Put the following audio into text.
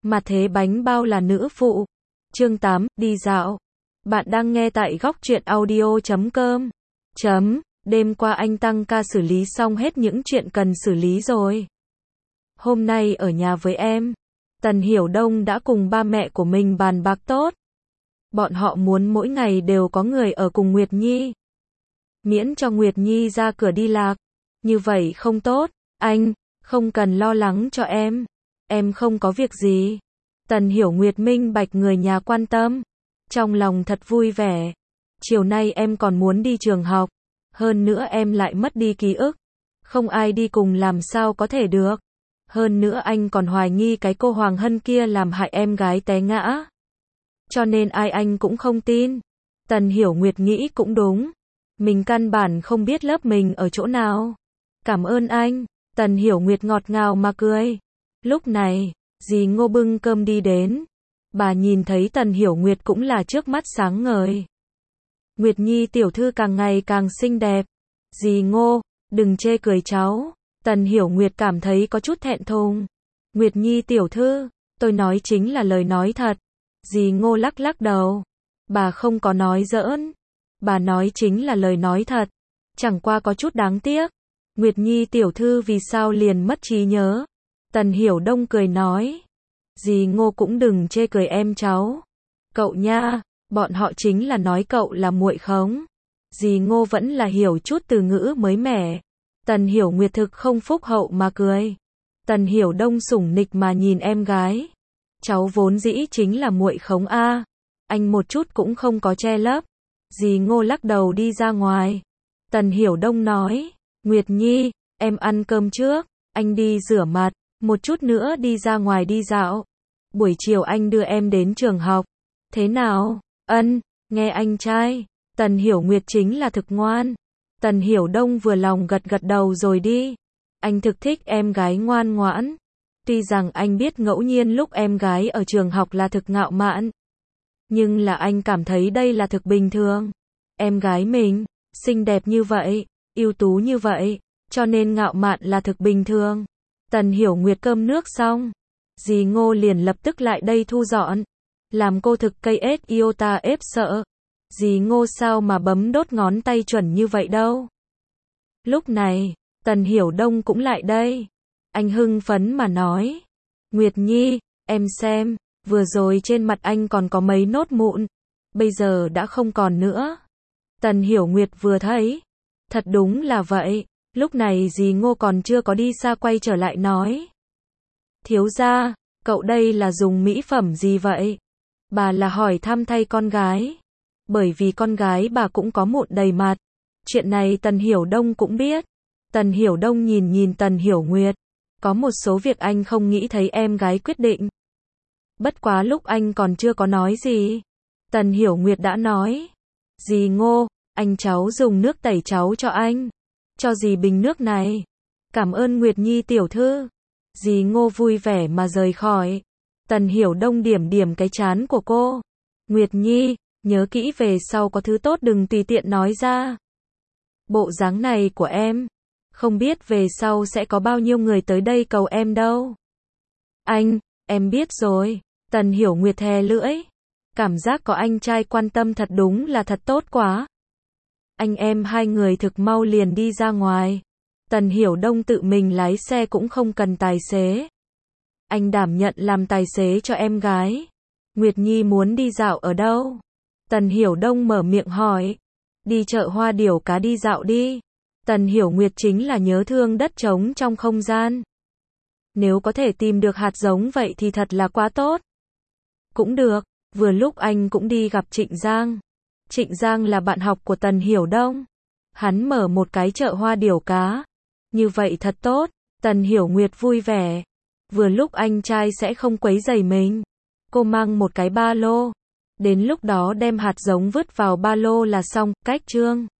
Mà thế bánh bao là nữ phụ. Chương 8, đi dạo. Bạn đang nghe tại góc truyện audio.com. Đêm qua anh tăng ca xử lý xong hết những chuyện cần xử lý rồi. Hôm nay ở nhà với em, Tần Hiểu Đông đã cùng ba mẹ của mình bàn bạc tốt. Bọn họ muốn mỗi ngày đều có người ở cùng Nguyệt Nhi. Miễn cho Nguyệt Nhi ra cửa đi lạc. Như vậy không tốt, anh, không cần lo lắng cho em không có việc gì. Tần Hiểu Nguyệt minh bạch người nhà quan tâm. Trong lòng thật vui vẻ. Chiều nay em còn muốn đi trường học. Hơn nữa em lại mất đi ký ức. Không ai đi cùng làm sao có thể được. Hơn nữa anh còn hoài nghi cái cô Hoàng Hân kia làm hại em gái té ngã. Cho nên ai anh cũng không tin. Tần Hiểu Nguyệt nghĩ cũng đúng. Mình căn bản không biết lớp mình ở chỗ nào. Cảm ơn anh. Tần Hiểu Nguyệt ngọt ngào mà cười. Lúc này, dì Ngô bưng cơm đi đến. Bà nhìn thấy Tần Hiểu Nguyệt cũng là trước mắt sáng ngời. Nguyệt Nhi tiểu thư càng ngày càng xinh đẹp. Dì Ngô, đừng chê cười cháu. Tần Hiểu Nguyệt cảm thấy có chút thẹn thùng. Nguyệt Nhi tiểu thư, tôi nói chính là lời nói thật. Dì Ngô lắc lắc đầu. Bà không có nói giỡn. Bà nói chính là lời nói thật. Chẳng qua có chút đáng tiếc. Nguyệt Nhi tiểu thư vì sao liền mất trí nhớ? Tần Hiểu Đông cười nói. Dì Ngô cũng đừng chê cười em cháu. Cậu nha, bọn họ chính là nói cậu là muội khống. Dì Ngô vẫn là hiểu chút từ ngữ mới mẻ. Tần Hiểu Nguyệt thực không phúc hậu mà cười. Tần Hiểu Đông sủng nịch mà nhìn em gái. Cháu vốn dĩ chính là muội khống a. Anh một chút cũng không có che lấp. Dì Ngô lắc đầu đi ra ngoài. Tần Hiểu Đông nói. Nguyệt Nhi, em ăn cơm trước. Anh đi rửa mặt. Một chút nữa đi ra ngoài đi dạo. Buổi chiều anh đưa em đến trường học. Thế nào? Ân, nghe anh trai. Tần Hiểu Nguyệt chính là thực ngoan. Tần Hiểu Đông vừa lòng gật gật đầu rồi đi. Anh thực thích em gái ngoan ngoãn. Tuy rằng anh biết ngẫu nhiên lúc em gái ở trường học là thực ngạo mạn. Nhưng là anh cảm thấy đây là thực bình thường. Em gái mình, xinh đẹp như vậy, ưu tú như vậy, cho nên ngạo mạn là thực bình thường. Tần Hiểu Nguyệt cơm nước xong. Dì Ngô liền lập tức lại đây thu dọn. Làm cô thực cây ết iota ép sợ. Dì Ngô sao mà bấm đốt ngón tay chuẩn như vậy đâu. Lúc này, Tần Hiểu Đông cũng lại đây. Anh hưng phấn mà nói. Nguyệt Nhi, em xem, vừa rồi trên mặt anh còn có mấy nốt mụn. Bây giờ đã không còn nữa. Tần Hiểu Nguyệt vừa thấy. Thật đúng là vậy. Lúc này dì Ngô còn chưa có đi xa quay trở lại nói. Thiếu gia, cậu đây là dùng mỹ phẩm gì vậy? Bà là hỏi thăm thay con gái. Bởi vì con gái bà cũng có mụn đầy mặt. Chuyện này Tần Hiểu Đông cũng biết. Tần Hiểu Đông nhìn Tần Hiểu Nguyệt. Có một số việc anh không nghĩ thấy em gái quyết định. Bất quá lúc anh còn chưa có nói gì. Tần Hiểu Nguyệt đã nói. Dì Ngô, anh cháu dùng nước tẩy cháu cho anh. Cho dì bình nước này. Cảm ơn Nguyệt Nhi tiểu thư. Dì Ngô vui vẻ mà rời khỏi. Tần Hiểu Đông điểm cái trán của cô. Nguyệt Nhi, nhớ kỹ về sau có thứ tốt đừng tùy tiện nói ra. Bộ dáng này của em. Không biết về sau sẽ có bao nhiêu người tới đây cầu em đâu. Anh, em biết rồi. Tần Hiểu Nguyệt thè lưỡi. Cảm giác có anh trai quan tâm thật đúng là thật tốt quá. Anh em hai người thực mau liền đi ra ngoài. Tần Hiểu Đông tự mình lái xe cũng không cần tài xế. Anh đảm nhận làm tài xế cho em gái. Nguyệt Nhi muốn đi dạo ở đâu? Tần Hiểu Đông mở miệng hỏi. Đi chợ Hoa Điểu Cá đi dạo đi. Tần Hiểu Nguyệt chính là nhớ thương đất trống trong không gian. Nếu có thể tìm được hạt giống vậy thì thật là quá tốt. Cũng được, vừa lúc anh cũng đi gặp Trịnh Giang. Trịnh Giang là bạn học của Tần Hiểu Đông. Hắn mở một cái chợ Hoa Điểu Cá. Như vậy thật tốt. Tần Hiểu Nguyệt vui vẻ. Vừa lúc anh trai sẽ không quấy rầy mình. Cô mang một cái ba lô. Đến lúc đó đem hạt giống vứt vào ba lô là xong, cách chương.